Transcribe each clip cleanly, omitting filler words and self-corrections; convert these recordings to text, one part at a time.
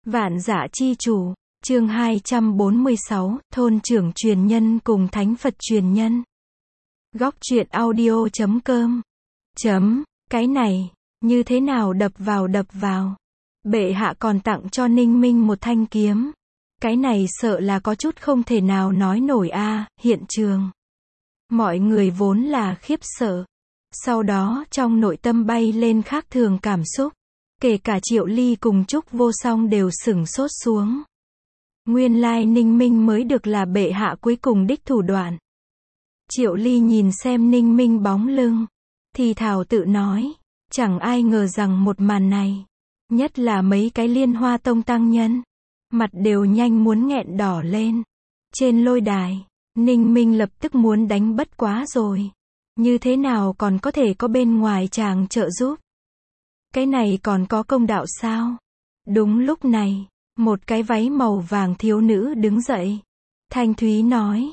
Vạn Dã Chi Chủ, chương 246, thôn trưởng truyền nhân cùng thánh Phật truyền nhân. Góc truyện audio.com. Cái này, như thế nào đập vào. Bệ hạ còn tặng cho Ninh Minh một thanh kiếm. Cái này sợ là có chút không thể nào nói nổi a. Hiện trường. Mọi người vốn là khiếp sợ. Sau đó trong nội tâm bay lên khác thường cảm xúc. Kể cả Triệu Ly cùng Trúc Vô Song đều sửng sốt xuống. Nguyên lai Ninh Minh mới được là bệ hạ cuối cùng đích thủ đoạn. Triệu Ly nhìn xem Ninh Minh bóng lưng, thì thào tự nói, chẳng ai ngờ rằng một màn này, nhất là mấy cái Liên Hoa Tông tăng nhân, mặt đều nhanh muốn nghẹn đỏ lên. Trên lôi đài, Ninh Minh lập tức muốn đánh bất quá rồi. Như thế nào còn có thể có bên ngoài chàng trợ giúp? Cái này còn có công đạo sao? Đúng lúc này, một cái váy màu vàng thiếu nữ đứng dậy. Thanh Thúy nói,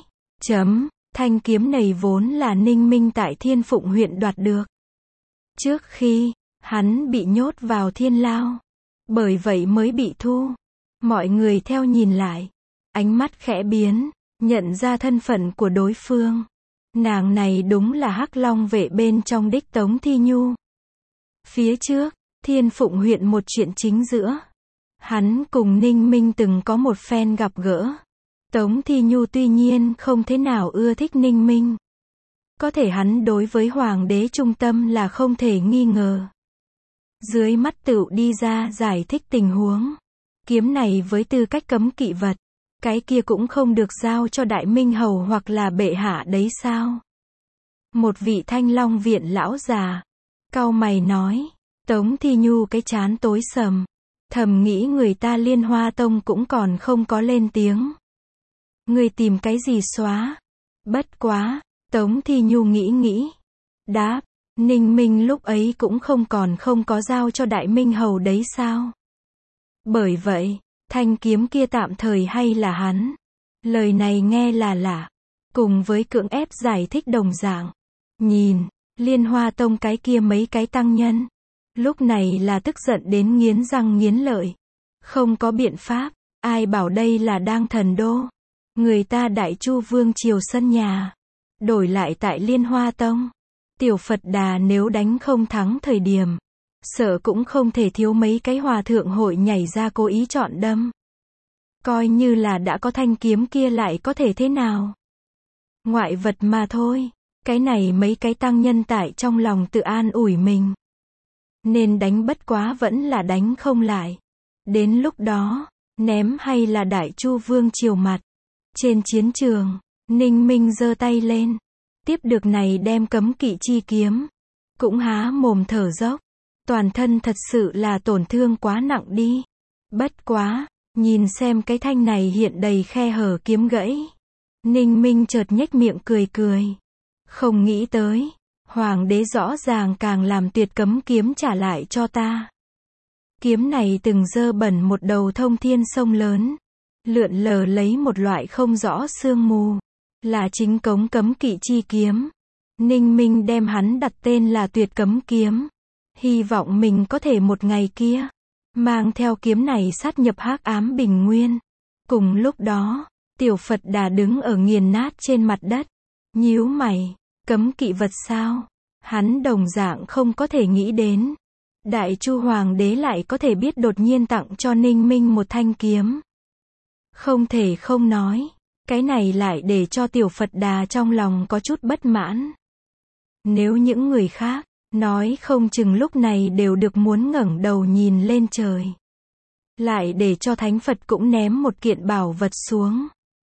thanh kiếm này vốn là Ninh Minh tại Thiên Phụng huyện đoạt được. Trước khi, hắn bị nhốt vào thiên lao. Bởi vậy mới bị thu. Mọi người theo nhìn lại. Ánh mắt khẽ biến, nhận ra thân phận của đối phương. Nàng này đúng là Hắc Long vệ bên trong đích Tống Thi Nhu. Phía trước, Thiên Phụng huyện một chuyện chính giữa. Hắn cùng Ninh Minh từng có một phen gặp gỡ. Tống Thi Nhu tuy nhiên không thế nào ưa thích Ninh Minh. Có thể hắn đối với Hoàng đế trung tâm là không thể nghi ngờ. Dưới mắt tựu đi ra giải thích tình huống. Kiếm này với tư cách cấm kỵ vật. Cái kia cũng không được giao cho Đại Minh Hầu hoặc là bệ hạ đấy sao? Một vị Thanh Long viện lão già. Cau mày nói. Tống Thi Nhu cái trán tối sầm. Thầm nghĩ người ta Liên Hoa Tông cũng còn không có lên tiếng. Người tìm cái gì xóa? Bất quá, Tống Thi Nhu nghĩ. Đáp, Ninh Minh lúc ấy cũng không có giao cho Đại Minh Hầu đấy sao? Bởi vậy, thanh kiếm kia tạm thời hay là hắn. Lời này nghe là lạ. Cùng với cưỡng ép giải thích đồng dạng. Nhìn, Liên Hoa Tông cái kia mấy cái tăng nhân. Lúc này là tức giận đến nghiến răng nghiến lợi. Không có biện pháp, ai bảo đây là đang thần đô. Người ta Đại Chu Vương triều sân nhà. Đổi lại tại Liên Hoa Tông. Tiểu Phật Đà nếu đánh không thắng thời điểm. Sợ cũng không thể thiếu mấy cái hòa thượng hội nhảy ra cố ý chọn đâm. Coi như là đã có thanh kiếm kia lại có thể thế nào. Ngoại vật mà thôi. Cái này mấy cái tăng nhân tại trong lòng tự an ủi mình. Nên đánh bất quá vẫn là đánh không lại. Đến lúc đó, ném hay là Đại Chu Vương triều mặt. Trên chiến trường, Ninh Minh giơ tay lên. Tiếp được này đem cấm kỵ chi kiếm. Cũng há mồm thở dốc. Toàn thân thật sự là tổn thương quá nặng đi. Bất quá, nhìn xem cái thanh này hiện đầy khe hở kiếm gãy. Ninh Minh chợt nhếch miệng cười. Không nghĩ tới. Hoàng đế rõ ràng càng làm tuyệt cấm kiếm trả lại cho ta. Kiếm này từng dơ bẩn một đầu thông thiên sông lớn. Lượn lờ lấy một loại không rõ sương mù. Là chính cống cấm kỵ chi kiếm. Ninh Minh đem hắn đặt tên là tuyệt cấm kiếm. Hy vọng mình có thể một ngày kia. Mang theo kiếm này sát nhập hắc ám bình nguyên. Cùng lúc đó, Tiểu Phật Đà đứng ở nghiền nát trên mặt đất. Nhíu mày. Cấm kỵ vật sao? Hắn đồng dạng không có thể nghĩ đến. Đại Chu Hoàng đế lại có thể biết đột nhiên tặng cho Ninh Minh một thanh kiếm. Không thể không nói. Cái này lại để cho Tiểu Phật Đà trong lòng có chút bất mãn. Nếu những người khác, nói không chừng lúc này đều được muốn ngẩng đầu nhìn lên trời. Lại để cho Thánh Phật cũng ném một kiện bảo vật xuống.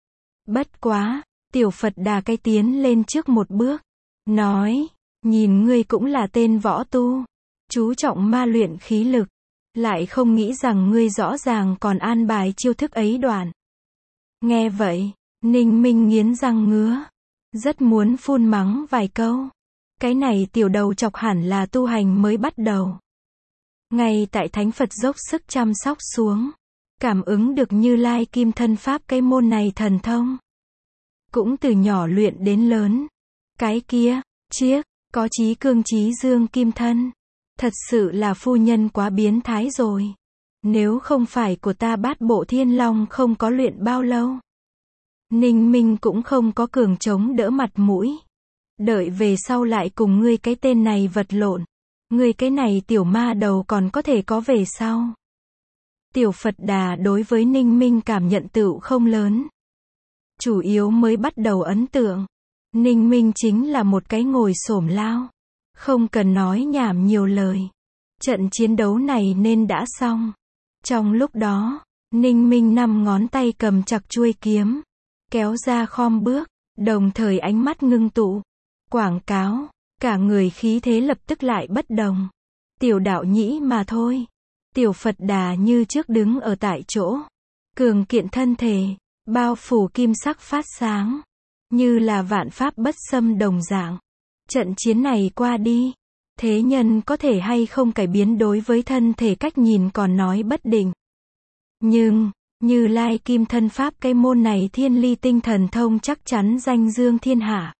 Bất quá, Tiểu Phật Đà cái tiến lên trước một bước. Nói, nhìn ngươi cũng là tên võ tu. Chú trọng ma luyện khí lực. Lại không nghĩ rằng ngươi rõ ràng còn an bài chiêu thức ấy đoạn. Nghe vậy, Ninh Minh nghiến răng ngứa. Rất muốn phun mắng vài câu. Cái này tiểu đầu chọc hẳn là tu hành mới bắt đầu. Ngay tại Thánh Phật dốc sức chăm sóc xuống. Cảm ứng được Như Lai Kim Thân Pháp cái môn này thần thông. Cũng từ nhỏ luyện đến lớn. Cái kia, chiếc, có chí cương chí dương kim thân. Thật sự là phu nhân quá biến thái rồi. Nếu không phải của ta Bát Bộ Thiên Long không có luyện bao lâu. Ninh Minh cũng không có cường chống đỡ mặt mũi. Đợi về sau lại cùng ngươi cái tên này vật lộn. Ngươi cái này tiểu ma đầu còn có thể có về sau. Tiểu Phật Đà đối với Ninh Minh cảm nhận tựu không lớn. Chủ yếu mới bắt đầu ấn tượng. Ninh Minh chính là một cái ngồi xổm lao. Không cần nói nhảm nhiều lời. Trận chiến đấu này nên đã xong. Trong lúc đó, Ninh Minh 5 ngón tay cầm chặt chuôi kiếm. Kéo ra khom bước, đồng thời ánh mắt ngưng tụ. Quảng cáo, cả người khí thế lập tức lại bất đồng. Tiểu đạo nhĩ mà thôi. Tiểu Phật Đà như trước đứng ở tại chỗ. Cường kiện thân thể, bao phủ kim sắc phát sáng. Như là vạn pháp bất xâm đồng dạng. Trận chiến này qua đi. Thế nhân có thể hay không cải biến đối với thân thể cách nhìn còn nói bất định. Nhưng, Như Lai Kim Thân Pháp cái môn này thiên ly tinh thần thông chắc chắn danh dương thiên hạ.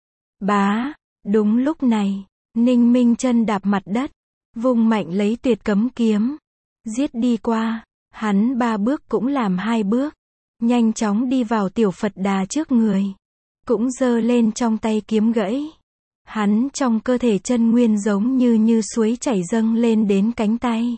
Bá, đúng lúc này, Ninh Minh chân đạp mặt đất, vung mạnh lấy tuyệt cấm kiếm, giết đi qua, hắn 3 bước cũng làm 2 bước, nhanh chóng đi vào Tiểu Phật Đà trước người, cũng giơ lên trong tay kiếm gãy. Hắn trong cơ thể chân nguyên giống như suối chảy dâng lên đến cánh tay.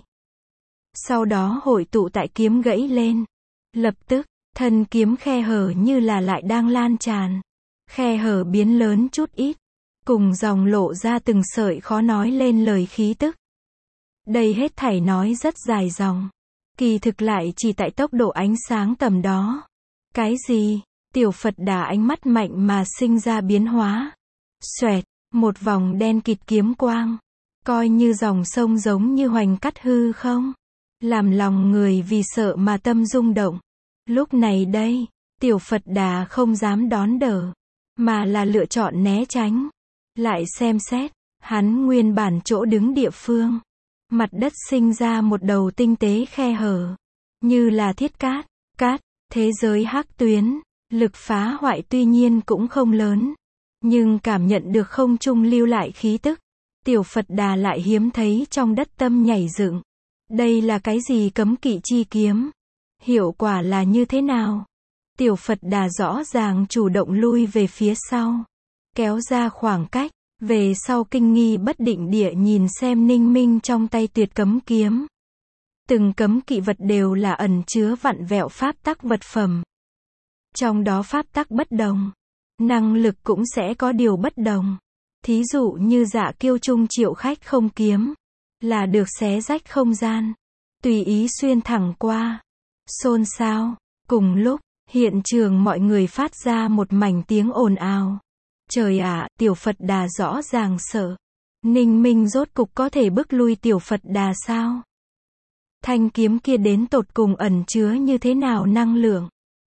Sau đó hội tụ tại kiếm gãy lên. Lập tức, thân kiếm khe hở như là lại đang lan tràn. Khe hở biến lớn chút ít. Cùng dòng lộ ra từng sợi khó nói lên lời khí tức. Đây hết thảy nói rất dài dòng. Kỳ thực lại chỉ tại tốc độ ánh sáng tầm đó. Cái gì? Tiểu Phật Đà ánh mắt mạnh mà sinh ra biến hóa. Xoẹt, một vòng đen kịt kiếm quang. Coi như dòng sông giống như hoành cắt hư không? Làm lòng người vì sợ mà tâm rung động. Lúc này đây, Tiểu Phật Đà không dám đón đỡ, mà là lựa chọn né tránh. Lại xem xét, hắn nguyên bản chỗ đứng địa phương. Mặt đất sinh ra một đầu tinh tế khe hở. Như là thiết cát, thế giới hắc tuyến. Lực phá hoại tuy nhiên cũng không lớn. Nhưng cảm nhận được không trung lưu lại khí tức. Tiểu Phật Đà lại hiếm thấy trong đất tâm nhảy dựng. Đây là cái gì cấm kỵ chi kiếm? Hiệu quả là như thế nào? Tiểu Phật Đà rõ ràng chủ động lui về phía sau. Kéo ra khoảng cách. Về sau kinh nghi bất định địa nhìn xem Ninh Minh trong tay tuyệt cấm kiếm. Từng cấm kỵ vật đều là ẩn chứa vặn vẹo pháp tắc vật phẩm. Trong đó pháp tắc bất đồng. Năng lực cũng sẽ có điều bất đồng. Thí dụ như Dạ Kiêu Trung Triệu Khách không kiếm. Là được xé rách không gian. Tùy ý xuyên thẳng qua. Xôn xao. Cùng lúc, hiện trường mọi người phát ra một mảnh tiếng ồn ào. Trời ạ, Tiểu Phật Đà rõ ràng sợ. Ninh Minh rốt cục có thể bức lui Tiểu Phật Đà sao? Thanh kiếm kia đến tột cùng ẩn chứa như thế nào năng lượng?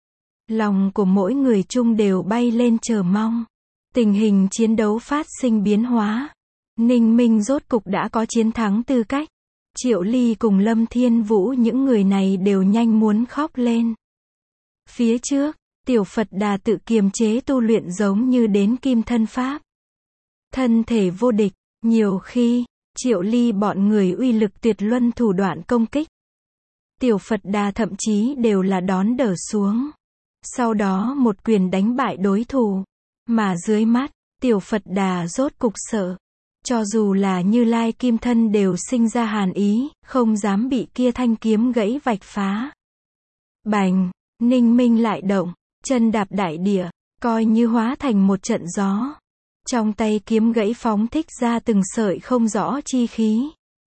Lòng của mỗi người chung đều bay lên chờ mong. Tình hình chiến đấu phát sinh biến hóa. Ninh Minh rốt cục đã có chiến thắng tư cách. Triệu Ly cùng Lâm Thiên Vũ những người này đều nhanh muốn khóc lên. Phía trước, Tiểu Phật Đà tự kiềm chế tu luyện giống như đến kim thân pháp. Thân thể vô địch, nhiều khi, Triệu Ly bọn người uy lực tuyệt luân thủ đoạn công kích. Tiểu Phật Đà thậm chí đều là đón đỡ xuống. Sau đó một quyền đánh bại đối thủ. Mà dưới mắt, Tiểu Phật Đà rốt cục sợ. Cho dù là Như Lai Kim Thân đều sinh ra hàn ý, không dám bị kia thanh kiếm gãy vạch phá. Bành, Ninh Minh lại động, chân đạp đại địa, coi như hóa thành một trận gió. Trong tay kiếm gãy phóng thích ra từng sợi không rõ chi khí.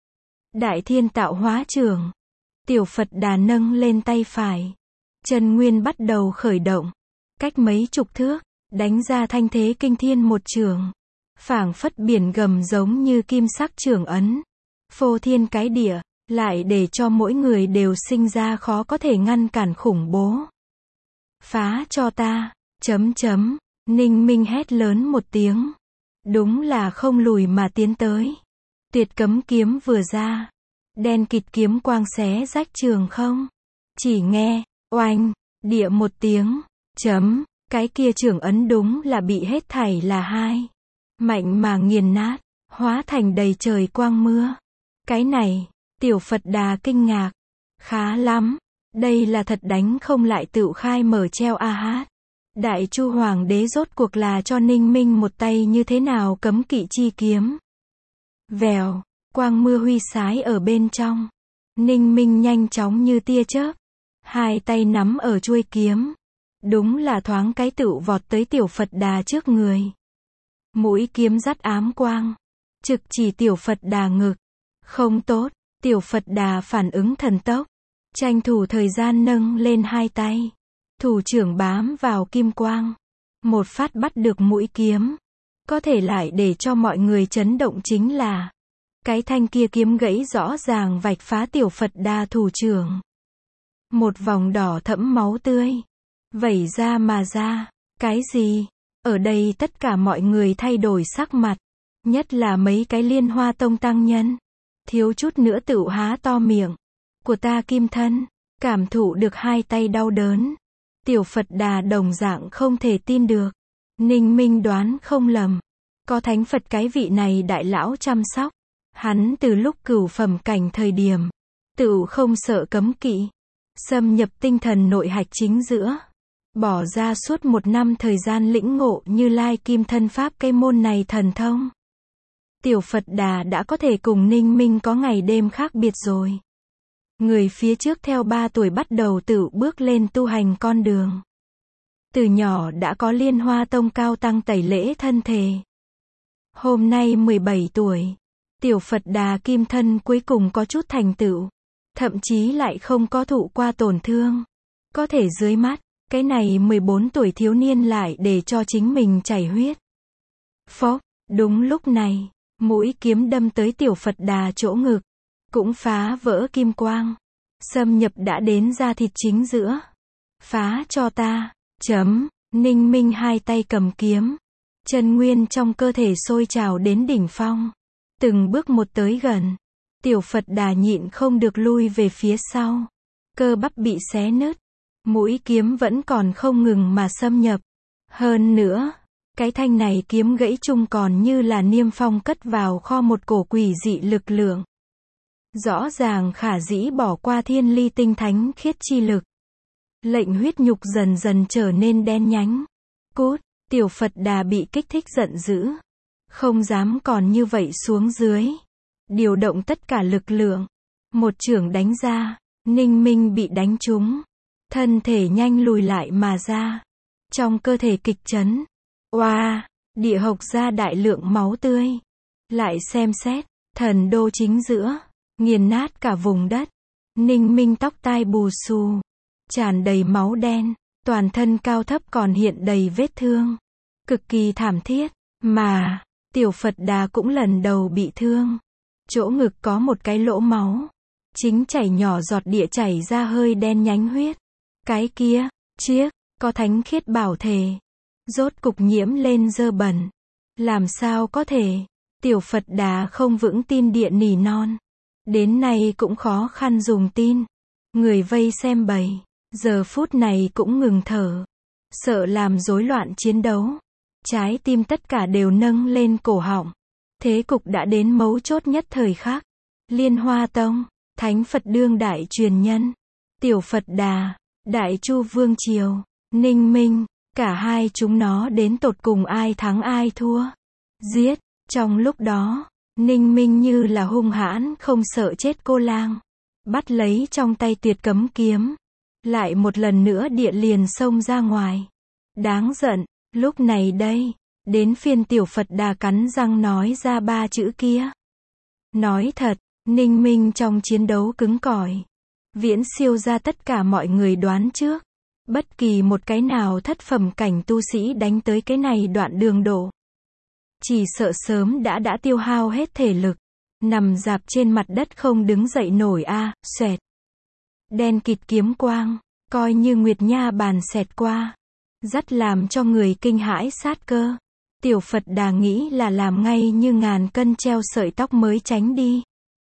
Đại Thiên Tạo Hóa Trường. Tiểu Phật Đà nâng lên tay phải. Chân nguyên bắt đầu khởi động. Cách mấy chục thước, đánh ra thanh thế kinh thiên một trường. Phảng phất biển gầm giống như kim sắc trường ấn. Phô thiên cái địa, lại để cho mỗi người đều sinh ra khó có thể ngăn cản khủng bố. Phá cho ta, Ninh Minh hét lớn một tiếng. Đúng là không lùi mà tiến tới. Tuyệt cấm kiếm vừa ra. Đen kịt kiếm quang xé rách trường không. Chỉ nghe, oanh, địa một tiếng, cái kia trường ấn đúng là bị hết thảy là hai. Mạnh mà nghiền nát, hóa thành đầy trời quang mưa. Cái này, Tiểu Phật Đà kinh ngạc. Khá lắm. Đây là thật đánh không lại tựu khai mở treo a hát. Đại Chu Hoàng đế rốt cuộc là cho Ninh Minh một tay như thế nào cấm kỵ chi kiếm. Vèo, quang mưa huy sái ở bên trong. Ninh Minh nhanh chóng như tia chớp. Hai tay nắm ở chuôi kiếm. Đúng là thoáng cái tựu vọt tới Tiểu Phật Đà trước người. Mũi kiếm dắt ám quang. Trực chỉ Tiểu Phật Đà ngực. Không tốt, Tiểu Phật Đà phản ứng thần tốc. Tranh thủ thời gian nâng lên hai tay. Thủ trưởng bám vào kim quang. Một phát bắt được mũi kiếm. Có thể lại để cho mọi người chấn động chính là cái thanh kia kiếm gãy rõ ràng vạch phá Tiểu Phật Đà thủ trưởng. Một vòng đỏ thẫm máu tươi. Vẩy ra mà ra. Cái gì? Ở đây tất cả mọi người thay đổi sắc mặt. Nhất là mấy cái Liên Hoa Tông tăng nhân. Thiếu chút nữa tựu há to miệng. Của ta kim thân. Cảm thụ được hai tay đau đớn. Tiểu Phật Đà đồng dạng không thể tin được. Ninh Minh đoán không lầm. Có thánh Phật cái vị này đại lão chăm sóc. Hắn từ lúc cửu phẩm cảnh thời điểm. Tựu không sợ cấm kỵ. Xâm nhập tinh thần nội hạch chính giữa. Bỏ ra suốt 1 năm thời gian lĩnh ngộ Như Lai Kim Thân Pháp cây môn này thần thông. Tiểu Phật Đà đã có thể cùng Ninh Minh có ngày đêm khác biệt rồi. Người phía trước theo 3 tuổi bắt đầu tự bước lên tu hành con đường. Từ nhỏ đã có Liên Hoa Tông cao tăng tẩy lễ thân thể. Hôm nay 17 tuổi. Tiểu Phật Đà Kim Thân cuối cùng có chút thành tựu. Thậm chí lại không có thụ qua tổn thương. Có thể dưới mắt, cái này 14 tuổi thiếu niên lại để cho chính mình chảy huyết. Phốc, đúng lúc này, mũi kiếm đâm tới Tiểu Phật Đà chỗ ngực. Cũng phá vỡ kim quang. Xâm nhập đã đến da thịt chính giữa. Phá cho ta. Chấm. Ninh Minh hai tay cầm kiếm. Chân nguyên trong cơ thể sôi trào đến đỉnh phong. Từng bước một tới gần. Tiểu Phật Đà nhịn không được lui về phía sau. Cơ bắp bị xé nứt. Mũi kiếm vẫn còn không ngừng mà xâm nhập. Hơn nữa, cái thanh này kiếm gãy chung còn như là niêm phong cất vào kho một cổ quỷ dị lực lượng. Rõ ràng khả dĩ bỏ qua thiên ly tinh thánh khiết chi lực. Lệnh huyết nhục dần dần trở nên đen nhánh. Cút, Tiểu Phật Đà bị kích thích giận dữ. Không dám còn như vậy xuống dưới. Điều động tất cả lực lượng. Một chưởng đánh ra, Ninh Minh bị đánh trúng. Thân thể nhanh lùi lại mà ra. Trong cơ thể kịch chấn. Oa, địa hộc ra đại lượng máu tươi. Lại xem xét, thần đô chính giữa. Nghiền nát cả vùng đất. Ninh Minh tóc tai bù xù. Tràn đầy máu đen. Toàn thân cao thấp còn hiện đầy vết thương. Cực kỳ thảm thiết. Mà, Tiểu Phật Đà cũng lần đầu bị thương. Chỗ ngực có một cái lỗ máu. Chính chảy nhỏ giọt địa chảy ra hơi đen nhánh huyết. Cái kia, chiếc, có thánh khiết bảo thể. Rốt cục nhiễm lên dơ bẩn. Làm sao có thể? Tiểu Phật Đà không vững tin địa nỉ non. Đến nay cũng khó khăn dùng tin. Người vây xem bầy. Giờ phút này cũng ngừng thở. Sợ làm rối loạn chiến đấu. Trái tim tất cả đều nâng lên cổ họng. Thế cục đã đến mấu chốt nhất thời khắc. Liên Hoa Tông, Thánh Phật đương đại truyền nhân. Tiểu Phật Đà, Đại Chu Vương Triều, Ninh Minh, cả hai chúng nó đến tột cùng ai thắng ai thua. Giết, trong lúc đó, Ninh Minh như là hung hãn không sợ chết cô lang. Bắt lấy trong tay tuyệt cấm kiếm. Lại một lần nữa địa liền xông ra ngoài. Đáng giận, lúc này đây, đến phiên Tiểu Phật Đà cắn răng nói ra 3 chữ kia. Nói thật, Ninh Minh trong chiến đấu cứng cỏi. Viễn siêu ra tất cả mọi người đoán trước. Bất kỳ một cái nào thất phẩm cảnh tu sĩ đánh tới cái này đoạn đường độ. Chỉ sợ sớm đã tiêu hao hết thể lực. Nằm dạp trên mặt đất không đứng dậy nổi xoẹt. Đen kịt kiếm quang, coi như nguyệt nha bàn xẹt qua. Rất làm cho người kinh hãi sát cơ. Tiểu Phật Đà nghĩ là làm ngay như ngàn cân treo sợi tóc mới tránh đi.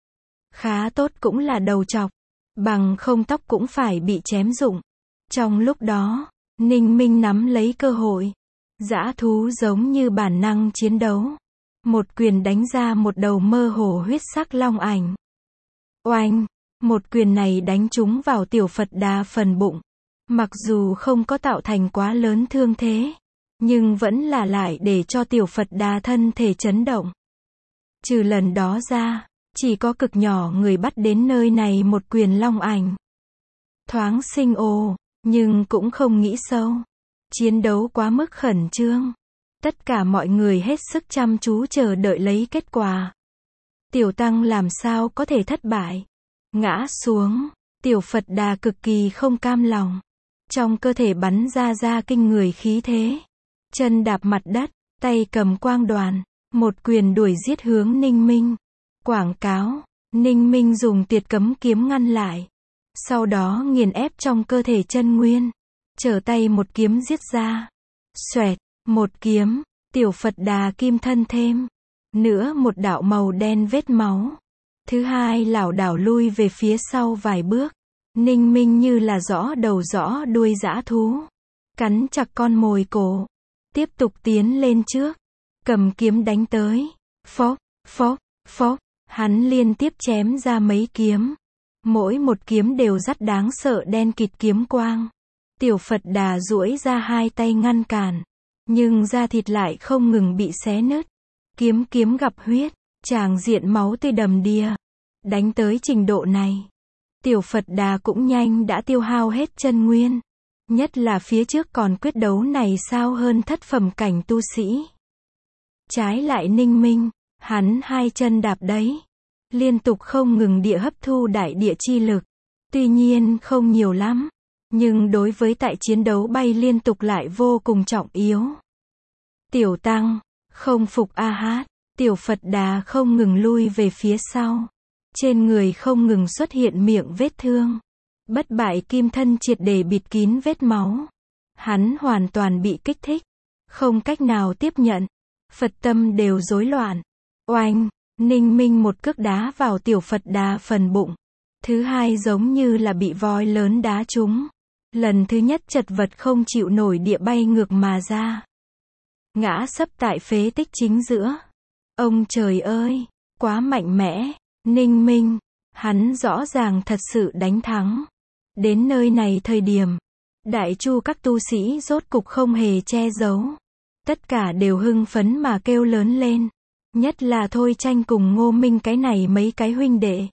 Khá tốt cũng là đầu chọc. Bằng không tóc cũng phải bị chém rụng. Trong lúc đó, Ninh Minh nắm lấy cơ hội. Dã thú giống như bản năng chiến đấu. Một quyền đánh ra một đầu mơ hồ huyết sắc long ảnh. Oanh, Một quyền này đánh trúng vào tiểu Phật Đà phần bụng. Mặc dù không có tạo thành quá lớn thương thế, nhưng vẫn là lại để cho tiểu Phật Đà thân thể chấn động. Trừ lần đó ra, chỉ có cực nhỏ người bắt đến nơi này một quyền long ảnh. Thoáng sinh ồ, nhưng cũng không nghĩ sâu. Chiến đấu quá mức khẩn trương. Tất cả mọi người hết sức chăm chú chờ đợi lấy kết quả. Tiểu tăng làm sao có thể thất bại. Ngã xuống, tiểu Phật Đà cực kỳ không cam lòng. Trong cơ thể bắn ra kinh người khí thế. Chân đạp mặt đất, tay cầm quang đoàn, một quyền đuổi giết hướng Ninh Minh. Quảng cáo, Ninh Minh dùng tuyệt cấm kiếm ngăn lại. Sau đó nghiền ép trong cơ thể chân nguyên. Trở tay một kiếm giết ra. Xoẹt, một kiếm, tiểu Phật Đà kim thân thêm. Nữa một đạo màu đen vết máu. Thứ hai lảo đảo lui về phía sau vài bước. Ninh Minh như là rõ đầu rõ đuôi dã thú. Cắn chặt con mồi cổ. Tiếp tục tiến lên trước. Cầm kiếm đánh tới. Phốc, phốc, phốc. Hắn liên tiếp chém ra mấy kiếm. Mỗi một kiếm đều rất đáng sợ đen kịt kiếm quang. Tiểu Phật Đà duỗi ra hai tay ngăn cản. Nhưng da thịt lại không ngừng bị xé nứt. Kiếm gặp huyết. Tràng diện máu tươi đầm đìa. Đánh tới trình độ này. Tiểu Phật Đà cũng nhanh đã tiêu hao hết chân nguyên. Nhất là phía trước còn quyết đấu này sao hơn thất phẩm cảnh tu sĩ. Trái lại Ninh Minh, hắn hai chân đạp đấy. Liên tục không ngừng địa hấp thu đại địa chi lực. Tuy nhiên không nhiều lắm. Nhưng đối với tại chiến đấu bay liên tục lại vô cùng trọng yếu. Tiểu tăng, không phục a hát. Tiểu Phật Đà không ngừng lui về phía sau. Trên người không ngừng xuất hiện miệng vết thương. Bất bại kim thân triệt để bịt kín vết máu. Hắn hoàn toàn bị kích thích. Không cách nào tiếp nhận. Phật tâm đều rối loạn. Oanh, Ninh Minh một cước đá vào tiểu Phật Đà phần bụng. Thứ hai giống như là bị voi lớn đá trúng. Lần thứ nhất chật vật không chịu nổi địa bay ngược mà ra. Ngã sấp tại phế tích chính giữa. Ông trời ơi, quá mạnh mẽ. Ninh Minh, hắn rõ ràng thật sự đánh thắng. Đến nơi này thời điểm, đại chu các tu sĩ rốt cục không hề che giấu. Tất cả đều hưng phấn mà kêu lớn lên. Nhất là Thôi Tranh cùng Ngô Minh cái này mấy cái huynh đệ.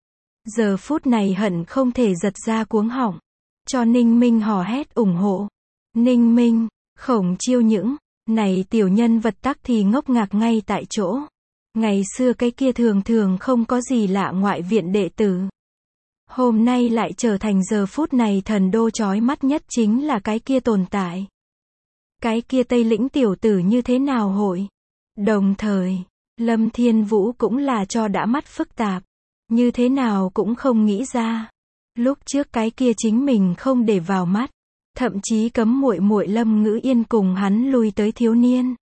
Giờ phút này hận không thể giật ra cuống họng. Cho Ninh Minh hò hét ủng hộ. Ninh Minh, Khổng Chiêu những này tiểu nhân vật tắc thì ngốc ngạc ngay tại chỗ. Ngày xưa cái kia thường thường không có gì lạ ngoại viện đệ tử. Hôm nay lại trở thành giờ phút này thần đô chói mắt nhất chính là cái kia tồn tại. Cái kia Tây Lĩnh tiểu tử như thế nào hội? Đồng thời, Lâm Thiên Vũ cũng là cho đã mắt phức tạp. Như thế nào cũng không nghĩ ra. Lúc trước cái kia chính mình không để vào mắt. Thậm chí cấm muội muội Lâm Ngữ Yên cùng hắn lui tới thiếu niên.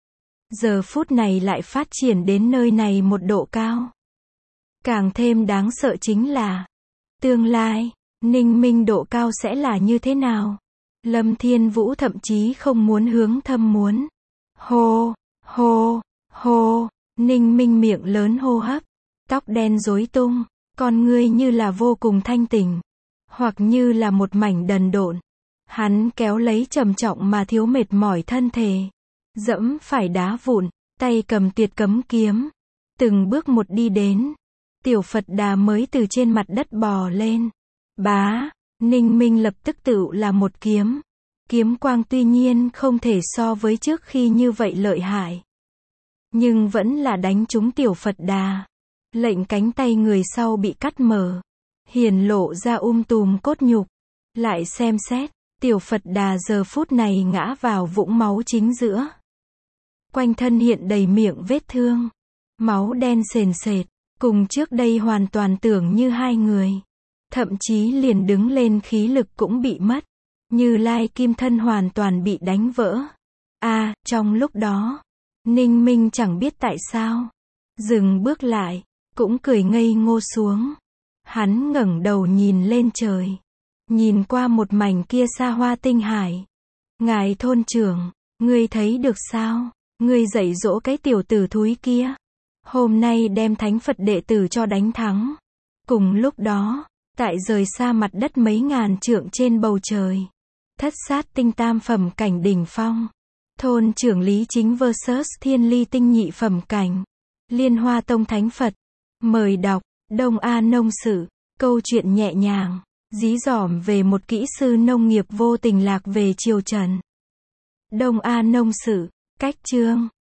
Giờ phút này lại phát triển đến nơi này một độ cao. Càng thêm đáng sợ chính là tương lai, Ninh Minh độ cao sẽ là như thế nào? Lâm Thiên Vũ thậm chí không muốn hướng thâm muốn. Hô, hô, hô, Ninh Minh miệng lớn hô hấp, tóc đen rối tung, con ngươi như là vô cùng thanh tỉnh, hoặc như là một mảnh đần độn. Hắn kéo lấy trầm trọng mà thiếu mệt mỏi thân thể, dẫm phải đá vụn, tay cầm tuyệt cấm kiếm, từng bước một đi đến. Tiểu Phật Đà mới từ trên mặt đất bò lên. Bá, Ninh Minh lập tức tự là một kiếm. Kiếm quang tuy nhiên không thể so với trước khi như vậy lợi hại. Nhưng vẫn là đánh trúng tiểu Phật Đà. Lệnh cánh tay người sau bị cắt mở. Hiển lộ ra tùm cốt nhục. Lại xem xét, tiểu Phật Đà giờ phút này ngã vào vũng máu chính giữa. Quanh thân hiện đầy miệng vết thương. Máu đen sền sệt. Cùng trước đây hoàn toàn tưởng như hai người. Thậm chí liền đứng lên khí lực cũng bị mất. Như Lai kim thân hoàn toàn bị đánh vỡ. Trong lúc đó, Ninh Minh chẳng biết tại sao. Dừng bước lại, cũng cười ngây ngô xuống. Hắn ngẩng đầu nhìn lên trời. Nhìn qua một mảnh kia xa hoa tinh hải. Ngài thôn trưởng, ngươi thấy được sao? Ngươi dạy dỗ cái tiểu tử thúi kia. Hôm nay đem thánh Phật đệ tử cho đánh thắng. Cùng lúc đó, tại rời xa mặt đất mấy ngàn trượng trên bầu trời, thất sát tinh tam phẩm cảnh đỉnh phong, thôn trưởng Lý Chính vs Thiên Ly tinh nhị phẩm cảnh, Liên Hoa Tông Thánh Phật. Mời đọc, Đông A Nông Sự, câu chuyện nhẹ nhàng, dí dỏm về một kỹ sư nông nghiệp vô tình lạc về triều Trần. Đông A Nông Sự, cách chương.